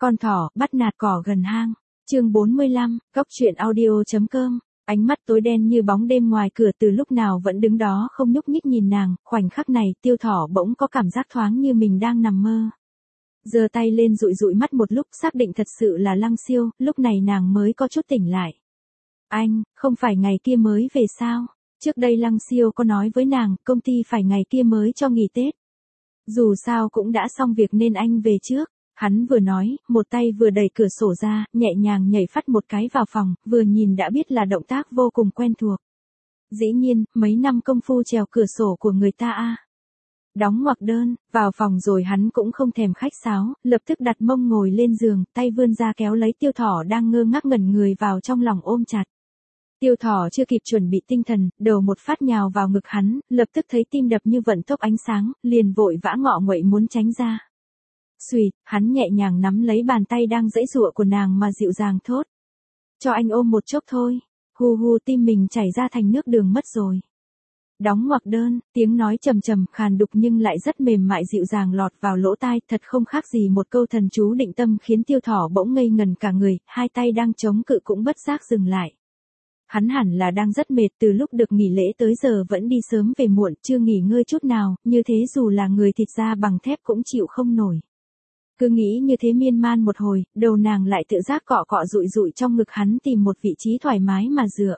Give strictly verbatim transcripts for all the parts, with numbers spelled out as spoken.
Con thỏ, bắt nạt cỏ gần hang. Chương bốn mươi lăm, Góc truyện audio chấm com. Ánh mắt tối đen như bóng đêm ngoài cửa từ lúc nào vẫn đứng đó không nhúc nhích nhìn nàng, khoảnh khắc này Tiêu Thỏ bỗng có cảm giác thoáng như mình đang nằm mơ. Giơ tay lên dụi dụi mắt một lúc xác định thật sự là Lăng Siêu, lúc này nàng mới có chút tỉnh lại. Anh, không phải ngày kia mới về sao? Trước đây Lăng Siêu có nói với nàng, công ty phải ngày kia mới cho nghỉ Tết. Dù sao cũng đã xong việc nên anh về trước. Hắn vừa nói, một tay vừa đẩy cửa sổ ra, nhẹ nhàng nhảy phắt một cái vào phòng, vừa nhìn đã biết là động tác vô cùng quen thuộc. Dĩ nhiên, mấy năm công phu trèo cửa sổ của người ta a. Đóng ngoặc đơn, vào phòng rồi hắn cũng không thèm khách sáo, lập tức đặt mông ngồi lên giường, tay vươn ra kéo lấy Tiêu Thỏ đang ngơ ngác ngẩn người vào trong lòng ôm chặt. Tiêu Thỏ chưa kịp chuẩn bị tinh thần, đầu một phát nhào vào ngực hắn, lập tức thấy tim đập như vận tốc ánh sáng, liền vội vã ngọ nguậy muốn tránh ra. Xùyệt, hắn nhẹ nhàng nắm lấy bàn tay đang giãy giụa của nàng mà dịu dàng thốt. Cho anh ôm một chốc thôi. Hu hu, tim mình chảy ra thành nước đường mất rồi. Đóng ngoặc đơn, tiếng nói trầm trầm khàn đục nhưng lại rất mềm mại dịu dàng lọt vào lỗ tai, thật không khác gì một câu thần chú định tâm khiến Tiêu Thỏ bỗng ngây ngần cả người, hai tay đang chống cự cũng bất giác dừng lại. Hắn hẳn là đang rất mệt, từ lúc được nghỉ lễ tới giờ vẫn đi sớm về muộn, chưa nghỉ ngơi chút nào, như thế dù là người thịt da bằng thép cũng chịu không nổi. Cứ nghĩ như thế miên man một hồi, đầu nàng lại tự giác cọ cọ dụi dụi trong ngực hắn tìm một vị trí thoải mái mà dựa.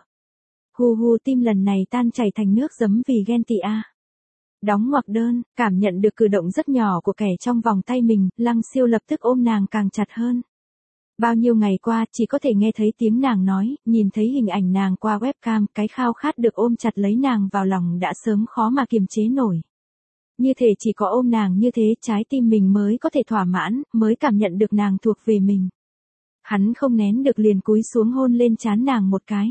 Hu hu, tim lần này tan chảy thành nước giấm vì ghen tị a. Đóng ngoặc đơn, cảm nhận được cử động rất nhỏ của kẻ trong vòng tay mình, Lăng Siêu lập tức ôm nàng càng chặt hơn. Bao nhiêu ngày qua chỉ có thể nghe thấy tiếng nàng nói, nhìn thấy hình ảnh nàng qua webcam, cái khao khát được ôm chặt lấy nàng vào lòng đã sớm khó mà kiềm chế nổi. Như thể chỉ có ôm nàng như thế trái tim mình mới có thể thỏa mãn, mới cảm nhận được nàng thuộc về mình. Hắn không nén được liền cúi xuống hôn lên trán nàng một cái.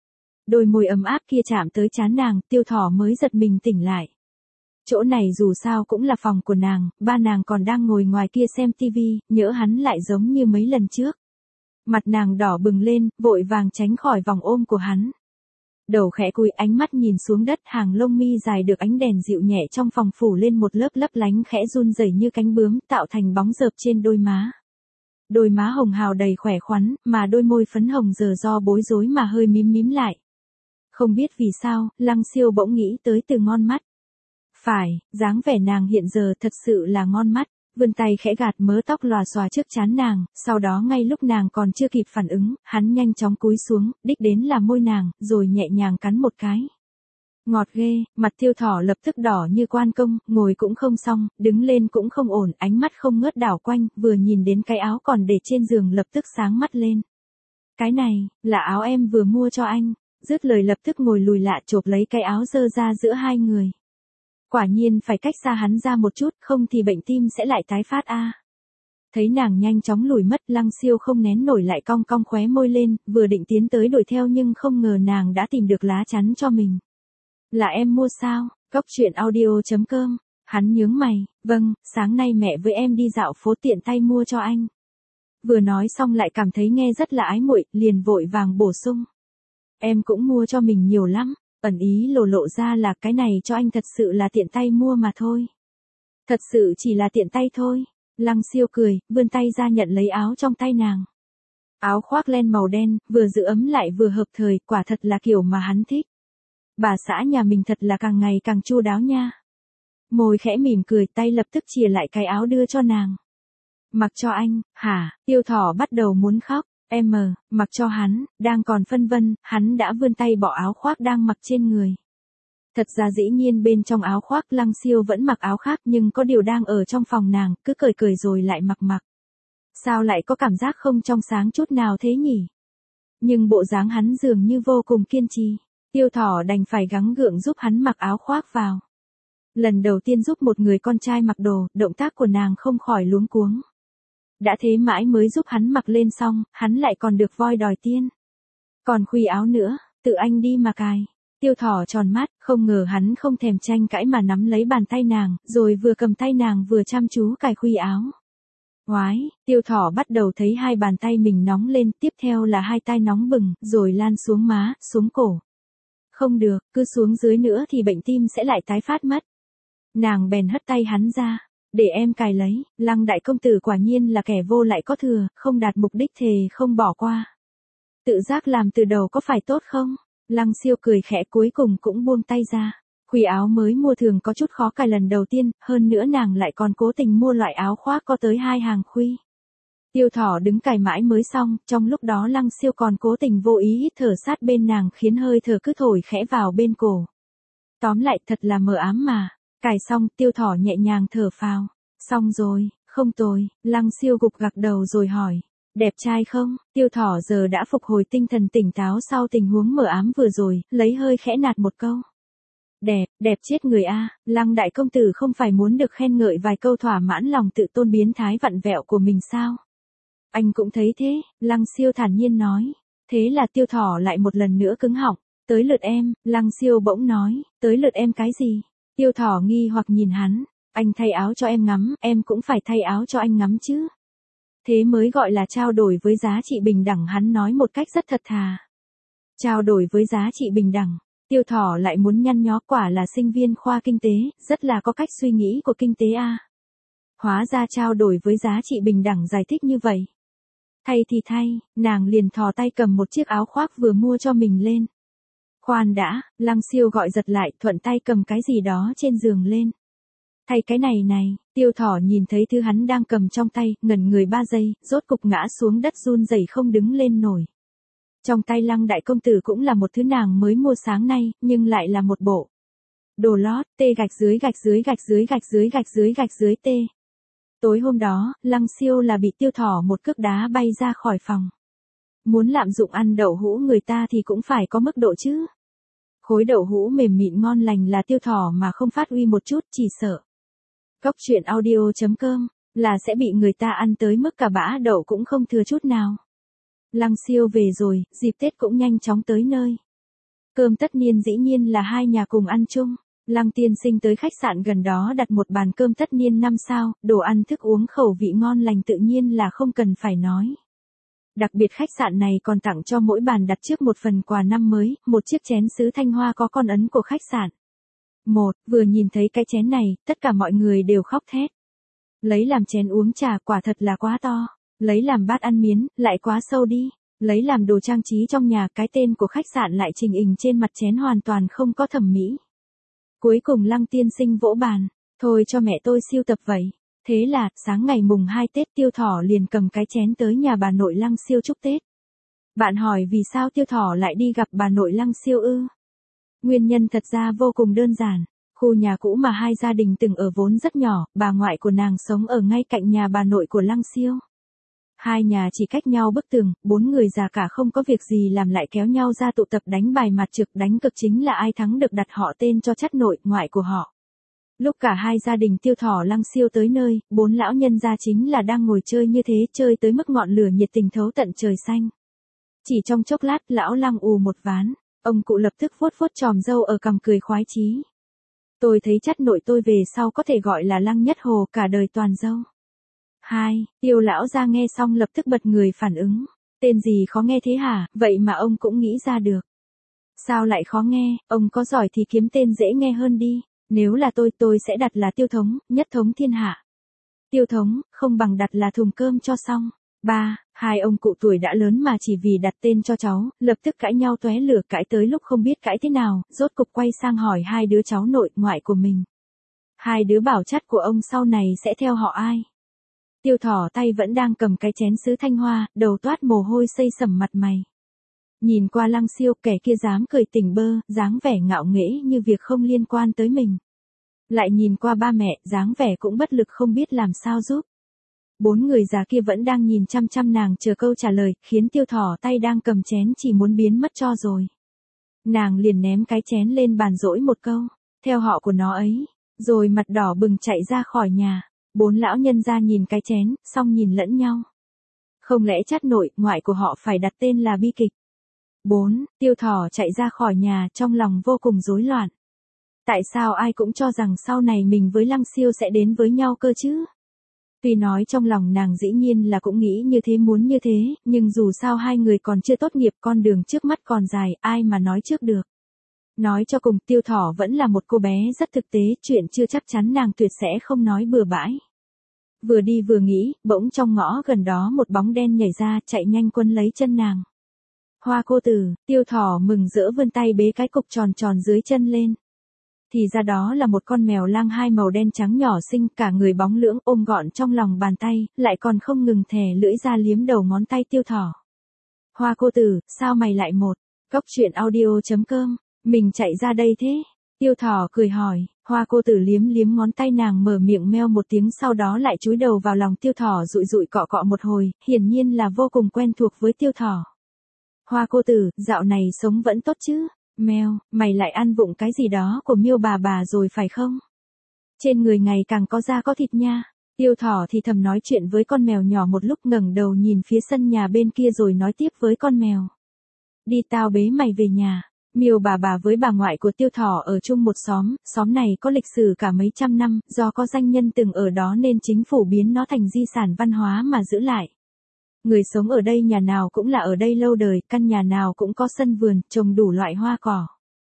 Đôi môi ấm áp kia chạm tới trán nàng, Tiêu Thỏ mới giật mình tỉnh lại. Chỗ này dù sao cũng là phòng của nàng, ba nàng còn đang ngồi ngoài kia xem tivi, nhỡ hắn lại giống như mấy lần trước. Mặt nàng đỏ bừng lên, vội vàng tránh khỏi vòng ôm của hắn. Đầu khẽ cúi, ánh mắt nhìn xuống đất, hàng lông mi dài được ánh đèn dịu nhẹ trong phòng phủ lên một lớp lấp lánh khẽ run rẩy như cánh bướm, tạo thành bóng rợp trên đôi má. Đôi má hồng hào đầy khỏe khoắn, mà đôi môi phấn hồng giờ do bối rối mà hơi mím mím lại. Không biết vì sao, Lăng Siêu bỗng nghĩ tới từ ngon mắt. Phải, dáng vẻ nàng hiện giờ thật sự là ngon mắt. Vươn tay khẽ gạt mớ tóc lòa xòa trước trán nàng, sau đó ngay lúc nàng còn chưa kịp phản ứng, hắn nhanh chóng cúi xuống, đích đến là môi nàng, rồi nhẹ nhàng cắn một cái. Ngọt ghê, mặt Tiêu Thỏ lập tức đỏ như quan công, ngồi cũng không xong, đứng lên cũng không ổn, ánh mắt không ngớt đảo quanh, vừa nhìn đến cái áo còn để trên giường lập tức sáng mắt lên. Cái này, là áo em vừa mua cho anh. Dứt lời lập tức ngồi lùi lại chộp lấy cái áo dơ ra giữa hai người. Quả nhiên phải cách xa hắn ra một chút, không thì bệnh tim sẽ lại tái phát a. Thấy nàng nhanh chóng lùi mất, Lăng Siêu không nén nổi lại cong cong khóe môi lên, vừa định tiến tới đuổi theo nhưng không ngờ nàng đã tìm được lá chắn cho mình. Là em mua sao? Góc truyện audio chấm com. Hắn nhướng mày, vâng, sáng nay mẹ với em đi dạo phố tiện tay mua cho anh. Vừa nói xong lại cảm thấy nghe rất là ái muội, liền vội vàng bổ sung. Em cũng mua cho mình nhiều lắm. Ẩn ý lộ lộ ra là cái này cho anh thật sự là tiện tay mua mà thôi. Thật sự chỉ là tiện tay thôi. Lăng Siêu cười, vươn tay ra nhận lấy áo trong tay nàng. Áo khoác len màu đen, vừa giữ ấm lại vừa hợp thời, quả thật là kiểu mà hắn thích. Bà xã nhà mình thật là càng ngày càng chu đáo nha. Môi khẽ mỉm cười, tay lập tức chìa lại cái áo đưa cho nàng. Mặc cho anh, hả? Tiêu Thỏ bắt đầu muốn khóc. Em, mặc cho hắn, đang còn phân vân, hắn đã vươn tay bỏ áo khoác đang mặc trên người. Thật ra dĩ nhiên bên trong áo khoác Lăng Siêu vẫn mặc áo khác nhưng có điều đang ở trong phòng nàng, cứ cười cười rồi lại mặc mặc. Sao lại có cảm giác không trong sáng chút nào thế nhỉ? Nhưng bộ dáng hắn dường như vô cùng kiên trì. Tiêu Thỏ đành phải gắng gượng giúp hắn mặc áo khoác vào. Lần đầu tiên giúp một người con trai mặc đồ, động tác của nàng không khỏi luống cuống. Đã thế mãi mới giúp hắn mặc lên xong, hắn lại còn được voi đòi tiên. Còn khuy áo nữa, tự anh đi mà cài. Tiêu Thỏ tròn mắt, không ngờ hắn không thèm tranh cãi mà nắm lấy bàn tay nàng, rồi vừa cầm tay nàng vừa chăm chú cài khuy áo. Oái, Tiêu Thỏ bắt đầu thấy hai bàn tay mình nóng lên, tiếp theo là hai tai nóng bừng, rồi lan xuống má, xuống cổ. Không được, cứ xuống dưới nữa thì bệnh tim sẽ lại tái phát mất. Nàng bèn hất tay hắn ra. để em cài lấy, Lăng đại công tử quả nhiên là kẻ vô lại có thừa, không đạt mục đích thề không bỏ qua. Tự giác làm từ đầu có phải tốt không? Lăng Siêu cười khẽ cuối cùng cũng buông tay ra. Khuy áo mới mua thường có chút khó cài lần đầu tiên, hơn nữa nàng lại còn cố tình mua loại áo khoác có tới hai hàng khuy. Tiêu Thỏ đứng cài mãi mới xong, trong lúc đó Lăng Siêu còn cố tình vô ý hít thở sát bên nàng khiến hơi thở cứ thổi khẽ vào bên cổ. Tóm lại thật là mờ ám mà. Cài xong, Tiêu Thỏ nhẹ nhàng thở phào. Xong rồi, không tồi, Lăng Siêu gục gặc đầu rồi hỏi. Đẹp trai không? Tiêu Thỏ giờ đã phục hồi tinh thần tỉnh táo sau tình huống mờ ám vừa rồi, lấy hơi khẽ nạt một câu. Đẹp, đẹp chết người a, Lăng đại công tử không phải muốn được khen ngợi vài câu thỏa mãn lòng tự tôn biến thái vặn vẹo của mình sao? Anh cũng thấy thế, Lăng Siêu thản nhiên nói. Thế là Tiêu Thỏ lại một lần nữa cứng họng. Tới lượt em, Lăng Siêu bỗng nói, tới lượt em cái gì? Tiêu Thỏ nghi hoặc nhìn hắn, anh thay áo cho em ngắm, em cũng phải thay áo cho anh ngắm chứ. Thế mới gọi là trao đổi với giá trị bình đẳng, hắn nói một cách rất thật thà. Trao đổi với giá trị bình đẳng, Tiêu Thỏ lại muốn nhăn nhó, quả là sinh viên khoa kinh tế, rất là có cách suy nghĩ của kinh tế a. Hóa ra trao đổi với giá trị bình đẳng giải thích như vậy. Thay thì thay, nàng liền thò tay cầm một chiếc áo khoác vừa mua cho mình lên. Khoan đã, Lăng Siêu gọi giật lại, thuận tay cầm cái gì đó trên giường lên. Thay cái này này, Tiêu Thỏ nhìn thấy thứ hắn đang cầm trong tay, ngẩn người ba giây, rốt cục ngã xuống đất run rẩy không đứng lên nổi. Trong tay Lăng đại công tử cũng là một thứ nàng mới mua sáng nay, nhưng lại là một bộ đồ lót, tê gạch dưới gạch dưới gạch dưới gạch dưới gạch dưới gạch dưới tê. Tối hôm đó, Lăng Siêu là bị Tiêu Thỏ một cước đá bay ra khỏi phòng. Muốn lạm dụng ăn đậu hũ người ta thì cũng phải có mức độ chứ. Khối đậu hũ mềm mịn ngon lành là Tiêu Thỏ mà không phát huy một chút chỉ sợ. Cốc truyện audio chấm com là sẽ bị người ta ăn tới mức cả bã đậu cũng không thừa chút nào. Lăng Siêu về rồi, dịp Tết cũng nhanh chóng tới nơi. Cơm tất niên dĩ nhiên là hai nhà cùng ăn chung. Lăng tiên sinh tới khách sạn gần đó đặt một bàn cơm tất niên năm sao, đồ ăn thức uống khẩu vị ngon lành tự nhiên là không cần phải nói. Đặc biệt khách sạn này còn tặng cho mỗi bàn đặt trước một phần quà năm mới, một chiếc chén sứ Thanh Hoa có con ấn của khách sạn. Một, vừa nhìn thấy cái chén này, tất cả mọi người đều khóc thét. Lấy làm chén uống trà quả thật là quá to. Lấy làm bát ăn miến, lại quá sâu đi. Lấy làm đồ trang trí trong nhà, cái tên của khách sạn lại trình hình trên mặt chén hoàn toàn không có thẩm mỹ. Cuối cùng Lăng tiên sinh vỗ bàn, thôi cho mẹ tôi sưu tập vậy. Thế là, sáng ngày mùng hai Tết Tiêu Thỏ liền cầm cái chén tới nhà bà nội Lăng Siêu chúc Tết. Bạn hỏi vì sao Tiêu Thỏ lại đi gặp bà nội Lăng Siêu ư? Nguyên nhân thật ra vô cùng đơn giản. Khu nhà cũ mà hai gia đình từng ở vốn rất nhỏ, bà ngoại của nàng sống ở ngay cạnh nhà bà nội của Lăng Siêu. Hai nhà chỉ cách nhau bức tường, bốn người già cả không có việc gì làm lại kéo nhau ra tụ tập đánh bài mặt trực, đánh cực chính là ai thắng được đặt họ tên cho chắt nội, ngoại của họ. Lúc cả hai gia đình Tiêu Thỏ Lăng Siêu tới nơi, bốn lão nhân gia chính là đang ngồi chơi như thế, chơi tới mức ngọn lửa nhiệt tình thấu tận trời xanh. Chỉ trong chốc lát, lão Lăng ù một ván, ông cụ lập tức vuốt vuốt chòm râu ở cằm cười khoái chí. Tôi thấy chắt nội tôi về sau có thể gọi là Lăng Nhất Hồ, cả đời toàn râu. Hai, Tiêu lão gia nghe xong lập tức bật người phản ứng. Tên gì khó nghe thế hả, vậy mà ông cũng nghĩ ra được. Sao lại khó nghe, ông có giỏi thì kiếm tên dễ nghe hơn đi. Nếu là tôi, tôi sẽ đặt là Tiêu Thống, nhất thống thiên hạ. Tiêu Thống, không bằng đặt là thùng cơm cho xong. Ba, hai ông cụ tuổi đã lớn mà chỉ vì đặt tên cho cháu, lập tức cãi nhau tóe lửa, cãi tới lúc không biết cãi thế nào, rốt cục quay sang hỏi hai đứa cháu nội, ngoại của mình. Hai đứa bảo chắt của ông sau này sẽ theo họ ai? Tiêu Thỏ tay vẫn đang cầm cái chén sứ Thanh Hoa, đầu toát mồ hôi xây sẩm mặt mày. Nhìn qua Lăng Siêu, kẻ kia dám cười tỉnh bơ, dáng vẻ ngạo nghễ như việc không liên quan tới mình. Lại nhìn qua ba mẹ, dáng vẻ cũng bất lực không biết làm sao giúp. Bốn người già kia vẫn đang nhìn chăm chăm nàng chờ câu trả lời, khiến Tiêu Thỏ tay đang cầm chén chỉ muốn biến mất cho rồi. Nàng liền ném cái chén lên bàn dỗi một câu, theo họ của nó ấy, rồi mặt đỏ bừng chạy ra khỏi nhà. Bốn lão nhân gia nhìn cái chén, xong nhìn lẫn nhau. Không lẽ chắt nội, ngoại của họ phải đặt tên là bi kịch? Bốn, Tiêu Thỏ chạy ra khỏi nhà trong lòng vô cùng rối loạn. Tại sao ai cũng cho rằng sau này mình với Lăng Siêu sẽ đến với nhau cơ chứ? Tuy nói trong lòng nàng dĩ nhiên là cũng nghĩ như thế muốn như thế, nhưng dù sao hai người còn chưa tốt nghiệp, con đường trước mắt còn dài, ai mà nói trước được. Nói cho cùng Tiêu Thỏ vẫn là một cô bé rất thực tế, chuyện chưa chắc chắn nàng tuyệt sẽ không nói bừa bãi. Vừa đi vừa nghĩ, bỗng trong ngõ gần đó một bóng đen nhảy ra, chạy nhanh quấn lấy chân nàng. Hoa cô tử, Tiêu Thỏ mừng rỡ vươn tay bế cái cục tròn tròn dưới chân lên. Thì ra đó là một con mèo lang hai màu đen trắng nhỏ xinh, cả người bóng lưỡng, ôm gọn trong lòng bàn tay, lại còn không ngừng thè lưỡi ra liếm đầu ngón tay Tiêu Thỏ. Hoa cô tử, sao mày lại một? Cốc truyện audio chấm com, mình chạy ra đây thế? Tiêu Thỏ cười hỏi, Hoa cô tử liếm liếm ngón tay nàng, mở miệng meo một tiếng, sau đó lại chúi đầu vào lòng Tiêu Thỏ dụi dụi cọ cọ một hồi, hiển nhiên là vô cùng quen thuộc với Tiêu Thỏ. Hoa cô tử, dạo này sống vẫn tốt chứ? Meo, mày lại ăn vụng cái gì đó của Miêu bà bà rồi phải không? Trên người ngày càng có da có thịt nha. Tiêu Thỏ thì thầm nói chuyện với con mèo nhỏ một lúc, ngẩng đầu nhìn phía sân nhà bên kia rồi nói tiếp với con mèo. Đi, tao bế mày về nhà. Miêu bà bà với bà ngoại của Tiêu Thỏ ở chung một xóm, xóm này có lịch sử cả mấy trăm năm, do có danh nhân từng ở đó nên chính phủ biến nó thành di sản văn hóa mà giữ lại. Người sống ở đây nhà nào cũng là ở đây lâu đời, căn nhà nào cũng có sân vườn, trồng đủ loại hoa cỏ.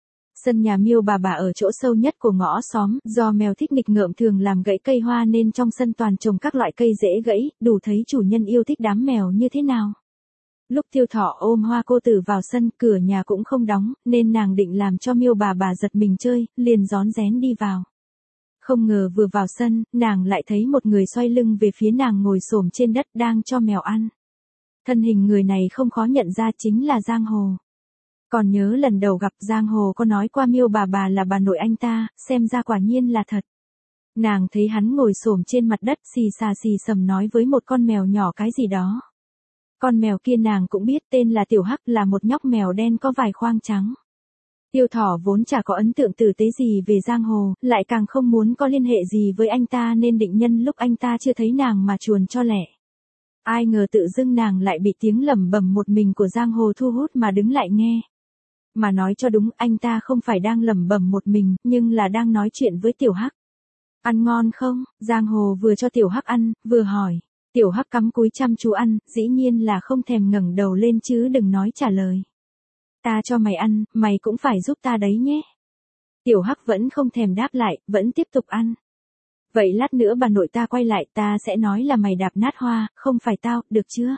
Sân nhà Miêu bà bà ở chỗ sâu nhất của ngõ xóm, do mèo thích nghịch ngợm thường làm gãy cây hoa nên trong sân toàn trồng các loại cây dễ gãy, đủ thấy chủ nhân yêu thích đám mèo như thế nào. Lúc Tiêu Thỏ ôm Hoa cô tử vào sân, cửa nhà cũng không đóng, nên nàng định làm cho Miêu bà bà giật mình chơi, liền rón rén đi vào. Không ngờ vừa vào sân, nàng lại thấy một người xoay lưng về phía nàng ngồi xổm trên đất đang cho mèo ăn. Thân hình người này không khó nhận ra, chính là Giang Hồ. Còn nhớ lần đầu gặp Giang Hồ có nói qua Miêu bà bà là bà nội anh ta, xem ra quả nhiên là thật. Nàng thấy hắn ngồi xổm trên mặt đất xì xà xì sầm nói với một con mèo nhỏ cái gì đó. Con mèo kia nàng cũng biết, tên là Tiểu Hắc, là một nhóc mèo đen có vài khoang trắng. Tiêu Thỏ vốn chả có ấn tượng tử tế gì về Giang Hồ, lại càng không muốn có liên hệ gì với anh ta nên định nhân lúc anh ta chưa thấy nàng mà chuồn cho lẹ. Ai ngờ tự dưng nàng lại bị tiếng lẩm bẩm một mình của Giang Hồ thu hút mà đứng lại nghe. Mà nói cho đúng, anh ta không phải đang lẩm bẩm một mình, nhưng là đang nói chuyện với Tiểu Hắc. Ăn ngon không? Giang Hồ vừa cho Tiểu Hắc ăn, vừa hỏi. Tiểu Hắc cắm cúi chăm chú ăn, dĩ nhiên là không thèm ngẩng đầu lên chứ đừng nói trả lời. Ta cho mày ăn, mày cũng phải giúp ta đấy nhé. Tiểu Hắc vẫn không thèm đáp lại, vẫn tiếp tục ăn. Vậy lát nữa bà nội ta quay lại, ta sẽ nói là mày đạp nát hoa, không phải tao, được chưa?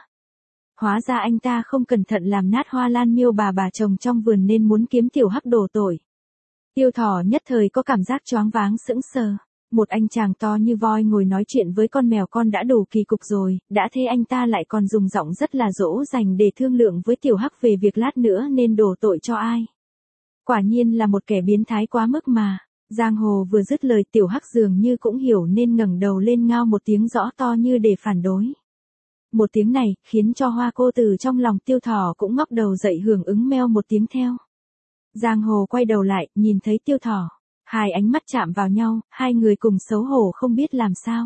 Hóa ra anh ta không cẩn thận làm nát hoa lan Miêu bà bà trồng trong vườn nên muốn kiếm Tiểu Hắc đổ tội. Tiêu Thỏ nhất thời có cảm giác choáng váng sững sờ. Một anh chàng to như voi ngồi nói chuyện với con mèo con đã đủ kỳ cục rồi, đã thế anh ta lại còn dùng giọng rất là dỗ dành để thương lượng với Tiểu Hắc về việc lát nữa nên đổ tội cho ai. Quả nhiên là một kẻ biến thái quá mức mà. Giang Hồ vừa dứt lời, Tiểu Hắc dường như cũng hiểu nên ngẩng đầu lên ngao một tiếng rõ to như để phản đối. Một tiếng này khiến cho Hoa cô tử trong lòng Tiêu Thỏ cũng ngóc đầu dậy hưởng ứng meo một tiếng theo. Giang Hồ quay đầu lại, nhìn thấy Tiêu Thỏ. Hai ánh mắt chạm vào nhau, hai người cùng xấu hổ không biết làm sao.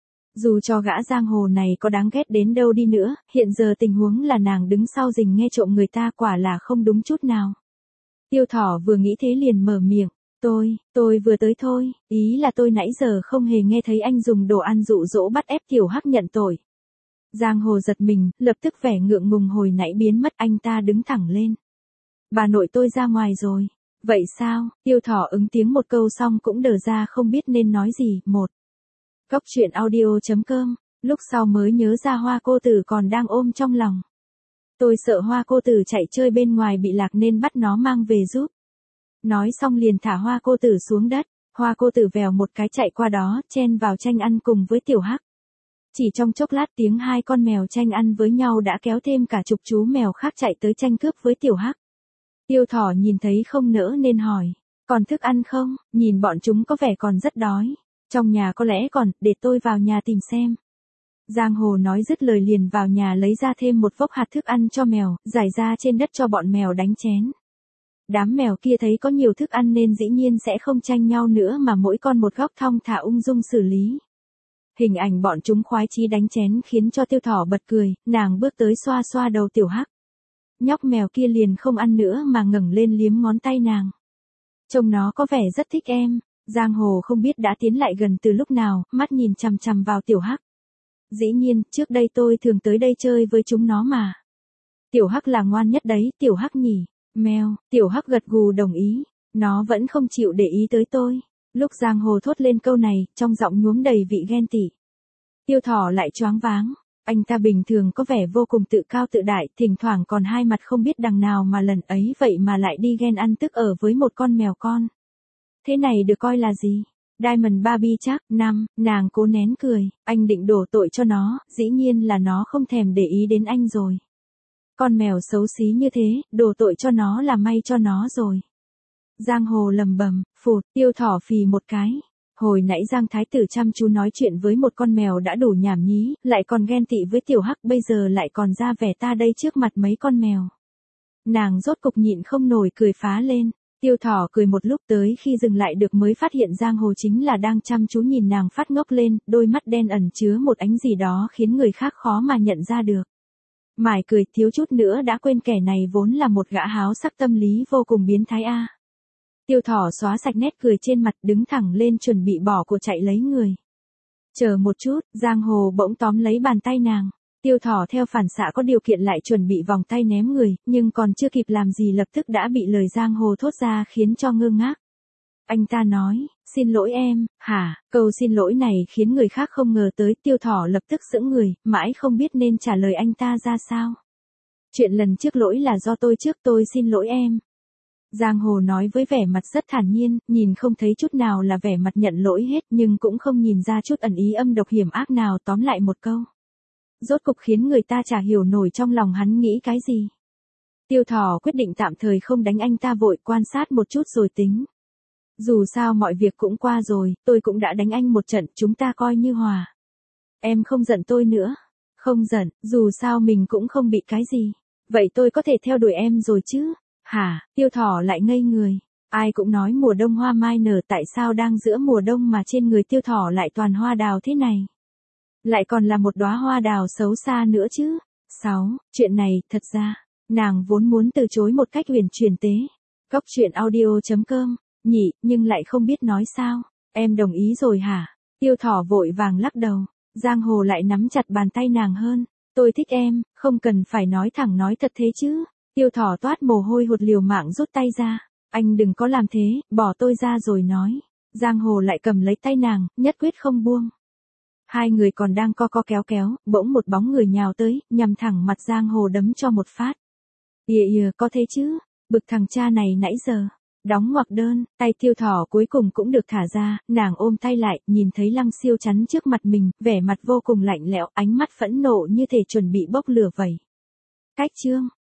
Dù cho gã Giang Hồ này có đáng ghét đến đâu đi nữa, hiện giờ tình huống là nàng đứng sau rình nghe trộm người ta quả là không đúng chút nào. Tiêu Thỏ vừa nghĩ thế liền mở miệng. Tôi, tôi vừa tới thôi, ý là tôi nãy giờ không hề nghe thấy anh dùng đồ ăn dụ dỗ bắt ép Tiểu Hắc nhận tội. Giang Hồ giật mình, lập tức vẻ ngượng ngùng hồi nãy biến mất, anh ta đứng thẳng lên. Bà nội tôi ra ngoài rồi. Vậy sao? Tiêu Thỏ ứng tiếng một câu xong cũng đờ ra không biết nên nói gì. Một. Cốc truyện audio chấm com, lúc sau mới nhớ ra Hoa cô tử còn đang ôm trong lòng. Tôi sợ Hoa cô tử chạy chơi bên ngoài bị lạc nên bắt nó mang về giúp. Nói xong liền thả Hoa cô tử xuống đất, Hoa cô tử vèo một cái chạy qua đó, chen vào tranh ăn cùng với Tiểu Hắc. Chỉ trong chốc lát tiếng hai con mèo tranh ăn với nhau đã kéo thêm cả chục chú mèo khác chạy tới tranh cướp với Tiểu Hắc. Tiêu Thỏ nhìn thấy không nỡ nên hỏi, còn thức ăn không, nhìn bọn chúng có vẻ còn rất đói. Trong nhà có lẽ còn, để tôi vào nhà tìm xem. Giang Hồ nói dứt lời liền vào nhà lấy ra thêm một vốc hạt thức ăn cho mèo, rải ra trên đất cho bọn mèo đánh chén. Đám mèo kia thấy có nhiều thức ăn nên dĩ nhiên sẽ không tranh nhau nữa mà mỗi con một góc thong thả ung dung xử lý. Hình ảnh bọn chúng khoái chí đánh chén khiến cho Tiêu Thỏ bật cười, nàng bước tới xoa xoa đầu Tiểu Hắc. Nhóc mèo kia liền không ăn nữa mà ngẩng lên liếm ngón tay nàng. Trông nó có vẻ rất thích em. Giang Hồ không biết đã tiến lại gần từ lúc nào, mắt nhìn chằm chằm vào Tiểu Hắc. Dĩ nhiên, trước đây tôi thường tới đây chơi với chúng nó mà. Tiểu Hắc là ngoan nhất đấy, Tiểu Hắc nhỉ. Mèo, Tiểu Hắc gật gù đồng ý. Nó vẫn không chịu để ý tới tôi. Lúc Giang Hồ thốt lên câu này, trong giọng nhuốm đầy vị ghen tị. Tiêu Thỏ lại choáng váng. Anh ta bình thường có vẻ vô cùng tự cao tự đại, thỉnh thoảng còn hai mặt không biết đằng nào mà lần ấy vậy mà lại đi ghen ăn tức ở với một con mèo con. Thế này được coi là gì? Diamond Barbie chắc, năm, nàng cố nén cười, anh định đổ tội cho nó, dĩ nhiên là nó không thèm để ý đến anh rồi. Con mèo xấu xí như thế, đổ tội cho nó là may cho nó rồi. Giang Hồ lầm bầm, phụt, Tiêu Thỏ phì một cái. Hồi nãy Giang Thái Tử chăm chú nói chuyện với một con mèo đã đủ nhảm nhí, lại còn ghen tị với Tiểu Hắc, bây giờ lại còn ra vẻ ta đây trước mặt mấy con mèo. Nàng rốt cục nhịn không nổi cười phá lên. Tiêu Thỏ cười một lúc tới khi dừng lại được mới phát hiện Giang Hồ chính là đang chăm chú nhìn nàng phát ngốc lên, đôi mắt đen ẩn chứa một ánh gì đó khiến người khác khó mà nhận ra được. Mải cười thiếu chút nữa đã quên kẻ này vốn là một gã háo sắc tâm lý vô cùng biến thái a. Tiêu Thỏ xóa sạch nét cười trên mặt, đứng thẳng lên chuẩn bị bỏ của chạy lấy người. Chờ một chút, Giang Hồ bỗng tóm lấy bàn tay nàng. Tiêu Thỏ theo phản xạ có điều kiện lại chuẩn bị vòng tay ném người, nhưng còn chưa kịp làm gì lập tức đã bị lời Giang Hồ thốt ra khiến cho ngơ ngác. Anh ta nói, xin lỗi em, hả? Câu xin lỗi này khiến người khác không ngờ tới. Tiêu Thỏ lập tức sững người, mãi không biết nên trả lời anh ta ra sao. Chuyện lần trước lỗi là do tôi trước, tôi xin lỗi em. Giang Hồ nói với vẻ mặt rất thản nhiên, nhìn không thấy chút nào là vẻ mặt nhận lỗi hết, nhưng cũng không nhìn ra chút ẩn ý âm độc hiểm ác nào. Tóm lại một câu, rốt cục khiến người ta chả hiểu nổi trong lòng hắn nghĩ cái gì. Tiêu Thỏ quyết định tạm thời không đánh anh ta, vội quan sát một chút rồi tính. Dù sao mọi việc cũng qua rồi, tôi cũng đã đánh anh một trận, chúng ta coi như hòa. Em không giận tôi nữa. Không giận, dù sao mình cũng không bị cái gì. Vậy tôi có thể theo đuổi em rồi chứ? Hả? Tiêu Thỏ lại ngây người. Ai cũng nói mùa đông hoa mai nở, tại sao đang giữa mùa đông mà trên người Tiêu Thỏ lại toàn hoa đào thế này? Lại còn là một đóa hoa đào xấu xa nữa chứ. sáu. Chuyện này, thật ra, nàng vốn muốn từ chối một cách huyền chuyển tế. Cóc truyện audio chấm com, nhỉ, nhưng lại không biết nói sao. Em đồng ý rồi hả? Tiêu Thỏ vội vàng lắc đầu. Giang Hồ lại nắm chặt bàn tay nàng hơn. Tôi thích em, không cần phải nói thẳng nói thật thế chứ. Tiêu Thỏ toát mồ hôi hột liều mạng rút tay ra. Anh đừng có làm thế, bỏ tôi ra rồi nói. Giang Hồ lại cầm lấy tay nàng, nhất quyết không buông. Hai người còn đang co co kéo kéo, bỗng một bóng người nhào tới, nhằm thẳng mặt Giang Hồ đấm cho một phát. Ìa ìa, có thế chứ, bực thằng cha này nãy giờ. Đóng ngoặc đơn, tay Tiêu Thỏ cuối cùng cũng được thả ra, nàng ôm tay lại, nhìn thấy Lăng Siêu chắn trước mặt mình, vẻ mặt vô cùng lạnh lẽo, ánh mắt phẫn nộ như thể chuẩn bị bốc lửa vậy. Cách chương